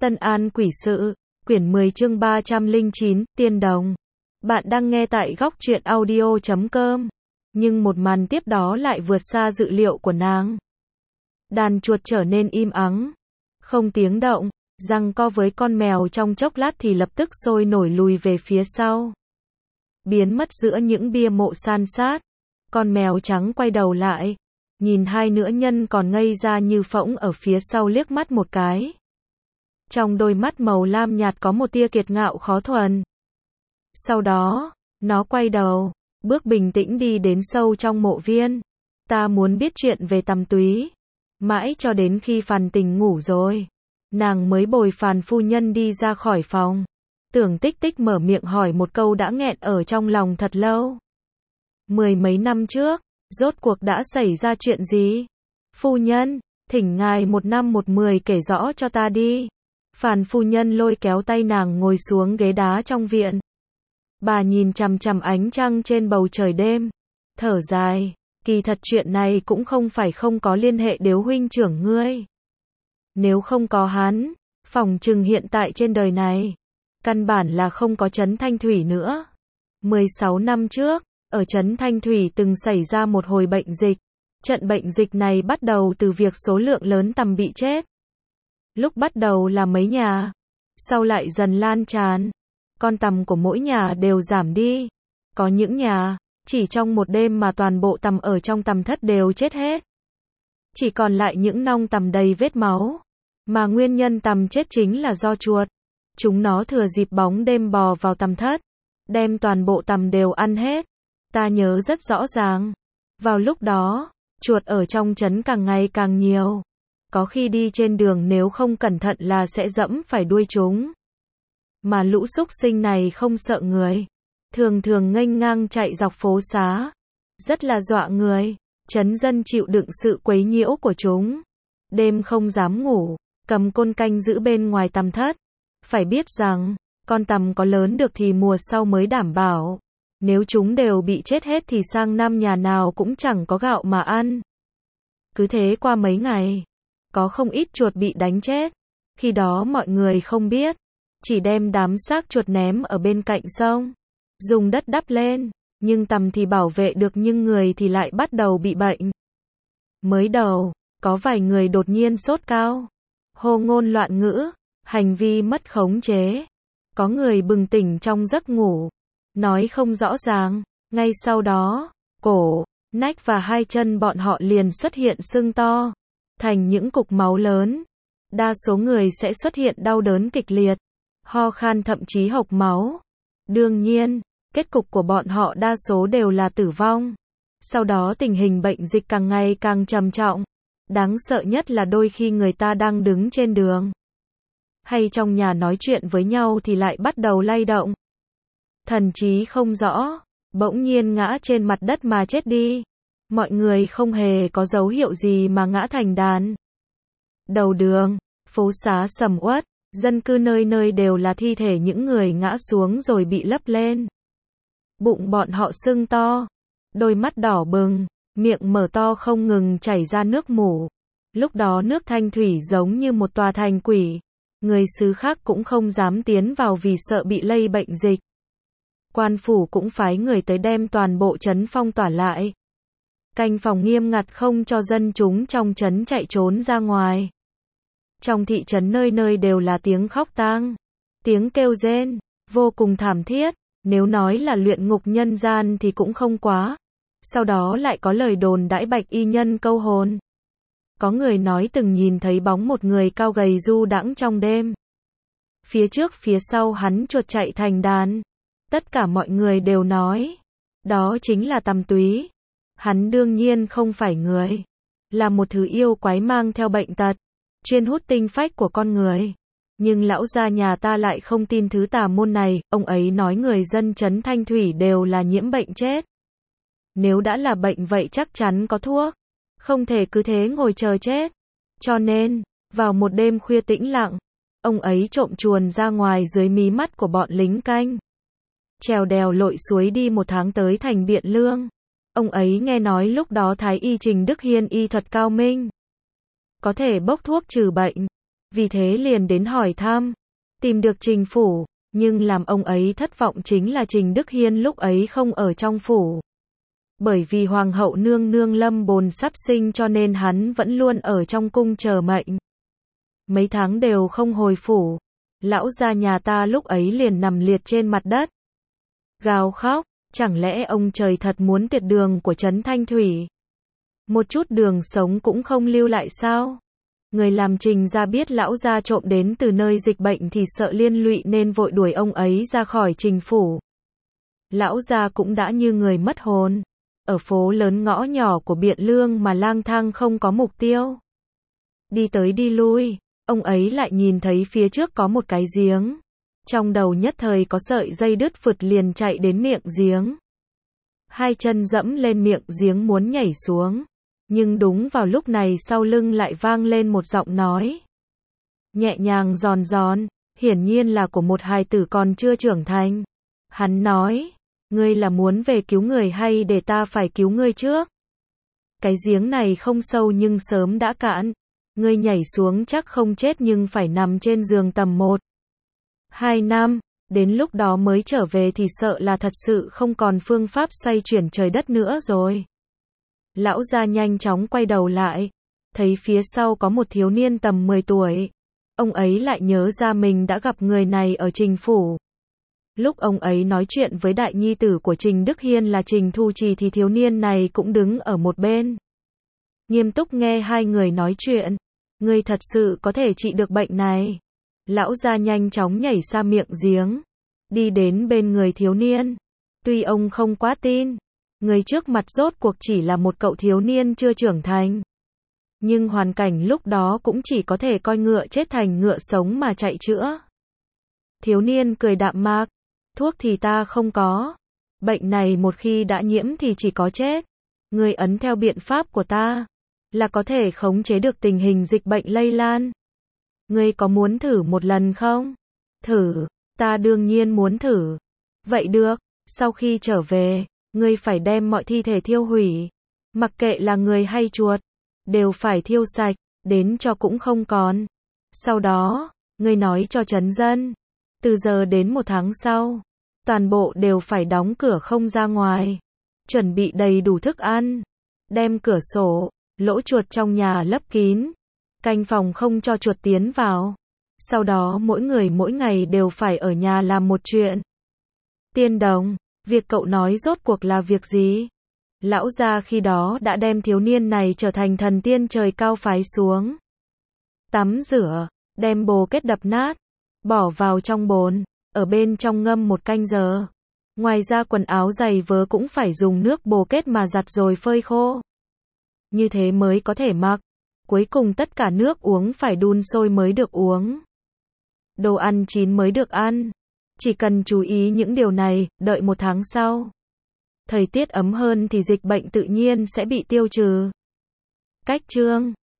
Tân An Quỷ Sự, quyển 10 chương 309, Tiên Đồng. Bạn đang nghe tại góc truyện audio.com. Nhưng một màn tiếp đó lại vượt xa dự liệu của nàng. Đàn chuột trở nên im ắng, không tiếng động, giằng co với con mèo trong chốc lát thì lập tức sôi nổi lùi về phía sau. Biến mất giữa những bia mộ san sát. Con mèo trắng quay đầu lại, nhìn hai nữ nhân còn ngây ra như phỗng ở phía sau liếc mắt một cái. Trong đôi mắt màu lam nhạt có một tia kiệt ngạo khó thuần. Sau đó, nó quay đầu, bước bình tĩnh đi đến sâu trong mộ viên. Ta muốn biết chuyện về Tầm Túy. Mãi cho đến khi Phàn Tình ngủ rồi, nàng mới bồi Phàn phu nhân đi ra khỏi phòng. Tưởng Tích Tích mở miệng hỏi một câu đã nghẹn ở trong lòng thật lâu. 10 mấy năm trước, rốt cuộc đã xảy ra chuyện gì? Phu nhân, thỉnh ngài một năm một mười kể rõ cho ta đi. Phàn phu nhân lôi kéo tay nàng ngồi xuống ghế đá trong viện. Bà nhìn chằm chằm ánh trăng trên bầu trời đêm, thở dài, kỳ thật chuyện này cũng không phải không có liên hệ Điếu huynh trưởng ngươi. Nếu không có hắn, phỏng chừng hiện tại trên đời này, căn bản là không có trấn Thanh Thủy nữa. 16 năm trước, ở trấn Thanh Thủy từng xảy ra một hồi bệnh dịch. Trận bệnh dịch này bắt đầu từ việc số lượng lớn tằm bị chết. Lúc bắt đầu là mấy nhà, sau lại dần lan tràn. Con tằm của mỗi nhà đều giảm đi. Có những nhà, chỉ trong một đêm mà toàn bộ tằm ở trong tằm thất đều chết hết. Chỉ còn lại những nong tằm đầy vết máu. Mà nguyên nhân tằm chết chính là do chuột. Chúng nó thừa dịp bóng đêm bò vào tằm thất, đem toàn bộ tằm đều ăn hết. Ta nhớ rất rõ ràng. Vào lúc đó, chuột ở trong trấn càng ngày càng nhiều. Có khi đi trên đường nếu không cẩn thận là sẽ dẫm phải đuôi chúng. Mà lũ súc sinh này không sợ người. Thường thường nghênh ngang chạy dọc phố xá. Rất là dọa người. Trấn dân chịu đựng sự quấy nhiễu của chúng. Đêm không dám ngủ, cầm côn canh giữ bên ngoài tằm thất. Phải biết rằng, con tằm có lớn được thì mùa sau mới đảm bảo. Nếu chúng đều bị chết hết thì sang năm nhà nào cũng chẳng có gạo mà ăn. Cứ thế qua mấy ngày, có không ít chuột bị đánh chết. Khi đó mọi người không biết, chỉ đem đám xác chuột ném ở bên cạnh sông, dùng đất đắp lên, nhưng tằm thì bảo vệ được nhưng người thì lại bắt đầu bị bệnh. Mới đầu, có vài người đột nhiên sốt cao, hô ngôn loạn ngữ, hành vi mất khống chế. Có người bừng tỉnh trong giấc ngủ, nói không rõ ràng, ngay sau đó, cổ, nách và hai chân bọn họ liền xuất hiện sưng to, thành những cục máu lớn. Đa số người sẽ xuất hiện đau đớn kịch liệt, ho khan thậm chí hộc máu. Đương nhiên, kết cục của bọn họ đa số đều là tử vong. Sau đó tình hình bệnh dịch càng ngày càng trầm trọng. Đáng sợ nhất là đôi khi người ta đang đứng trên đường, hay trong nhà nói chuyện với nhau thì lại bắt đầu lay động. Thần trí không rõ, bỗng nhiên ngã trên mặt đất mà chết đi. Mọi người không hề có dấu hiệu gì mà ngã thành đàn. Đầu đường, phố xá sầm uất, dân cư nơi nơi đều là thi thể những người ngã xuống rồi bị lấp lên. Bụng bọn họ sưng to, đôi mắt đỏ bừng, miệng mở to không ngừng chảy ra nước mủ. Lúc đó nước Thanh Thủy giống như một tòa thành quỷ. Người xứ khác cũng không dám tiến vào vì sợ bị lây bệnh dịch. Quan phủ cũng phái người tới đem toàn bộ trấn phong tỏa lại. Canh phòng nghiêm ngặt không cho dân chúng trong trấn chạy trốn ra ngoài. Trong thị trấn nơi nơi đều là tiếng khóc tang, tiếng kêu rên, vô cùng thảm thiết. Nếu nói là luyện ngục nhân gian thì cũng không quá. Sau đó lại có lời đồn đãi Bạch y nhân câu hồn. Có người nói từng nhìn thấy bóng một người cao gầy du đãng trong đêm. Phía trước phía sau hắn chuột chạy thành đàn. Tất cả mọi người đều nói, đó chính là Tầm Túy. Hắn đương nhiên không phải người, là một thứ yêu quái mang theo bệnh tật, chuyên hút tinh phách của con người. Nhưng lão gia nhà ta lại không tin thứ tà môn này, ông ấy nói người dân trấn Thanh Thủy đều là nhiễm bệnh chết. Nếu đã là bệnh vậy chắc chắn có thuốc, không thể cứ thế ngồi chờ chết. Cho nên, vào một đêm khuya tĩnh lặng, ông ấy trộm chuồn ra ngoài dưới mí mắt của bọn lính canh. Trèo đèo lội suối đi một tháng tới thành Biện Lương. Ông ấy nghe nói lúc đó Thái y Trình Đức Hiên y thuật cao minh, có thể bốc thuốc trừ bệnh. vì thế liền đến hỏi thăm, tìm được Trình phủ, nhưng làm ông ấy thất vọng chính là Trình Đức Hiên lúc ấy không ở trong phủ. Bởi vì Hoàng hậu nương nương lâm bồn sắp sinh cho nên hắn vẫn luôn ở trong cung chờ mệnh. Mấy tháng đều không hồi phủ, lão gia nhà ta lúc ấy liền nằm liệt trên mặt đất. Gào khóc, chẳng lẽ ông trời thật muốn tiệt đường của Trấn Thanh Thủy? Một chút đường sống cũng không lưu lại sao? Người làm Trình gia biết lão gia trộm đến từ nơi dịch bệnh thì sợ liên lụy nên vội đuổi ông ấy ra khỏi Trình phủ. Lão gia cũng đã như người mất hồn, ở phố lớn ngõ nhỏ của Biện Lương mà lang thang không có mục tiêu. Đi tới đi lui, ông ấy lại nhìn thấy phía trước có một cái giếng. Trong đầu nhất thời có sợi dây đứt phượt liền chạy đến miệng giếng. Hai chân dẫm lên miệng giếng muốn nhảy xuống. Nhưng đúng vào lúc này sau lưng lại vang lên một giọng nói. Nhẹ nhàng giòn giòn, hiển nhiên là của một hài tử còn chưa trưởng thành. Hắn nói, ngươi là muốn về cứu người hay để ta phải cứu ngươi trước? Cái giếng này không sâu nhưng sớm đã cạn. Ngươi nhảy xuống chắc không chết nhưng phải nằm trên giường tầm 1-2 năm, đến lúc đó mới trở về thì sợ là thật sự không còn phương pháp xoay chuyển trời đất nữa rồi. Lão gia nhanh chóng quay đầu lại, thấy phía sau có một thiếu niên tầm 10 tuổi. Ông ấy lại nhớ ra mình đã gặp người này ở Trình phủ. Lúc ông ấy nói chuyện với đại nhi tử của Trình Đức Hiên là Trình Thu Trì thì thiếu niên này cũng đứng ở một bên. Nghiêm túc nghe hai người nói chuyện. Ngươi thật sự có thể trị được bệnh này. Lão gia nhanh chóng nhảy ra miệng giếng, đi đến bên người thiếu niên. Tuy ông không quá tin, người trước mặt rốt cuộc chỉ là một cậu thiếu niên chưa trưởng thành. Nhưng hoàn cảnh lúc đó cũng chỉ có thể coi ngựa chết thành ngựa sống mà chạy chữa. Thiếu niên cười đạm mạc, thuốc thì ta không có. Bệnh này một khi đã nhiễm thì chỉ có chết. Ngươi ấn theo biện pháp của ta, là có thể khống chế được tình hình dịch bệnh lây lan. Ngươi có muốn thử một lần không? Thử, ta đương nhiên muốn thử. Vậy được, sau khi trở về, ngươi phải đem mọi thi thể thiêu hủy. Mặc kệ là người hay chuột, đều phải thiêu sạch, đến cho cũng không còn. Sau đó, ngươi nói cho trấn dân, từ giờ đến 1 tháng sau, toàn bộ đều phải đóng cửa không ra ngoài. Chuẩn bị đầy đủ thức ăn, đem cửa sổ, lỗ chuột trong nhà lấp kín, canh phòng không cho chuột tiến vào. Sau đó mỗi người mỗi ngày đều phải ở nhà làm một chuyện. Tiên đồng, việc cậu nói rốt cuộc là việc gì? Lão gia khi đó đã đem thiếu niên này trở thành thần tiên trời cao phái xuống. Tắm rửa, đem bồ kết đập nát, bỏ vào trong bồn, ở bên trong ngâm 1 canh giờ. Ngoài ra quần áo giày vớ cũng phải dùng nước bồ kết mà giặt rồi phơi khô. Như thế mới có thể mặc. Cuối cùng tất cả nước uống phải đun sôi mới được uống. Đồ ăn chín mới được ăn. Chỉ cần chú ý những điều này, đợi 1 tháng sau. Thời tiết ấm hơn thì dịch bệnh tự nhiên sẽ bị tiêu trừ. Cách chương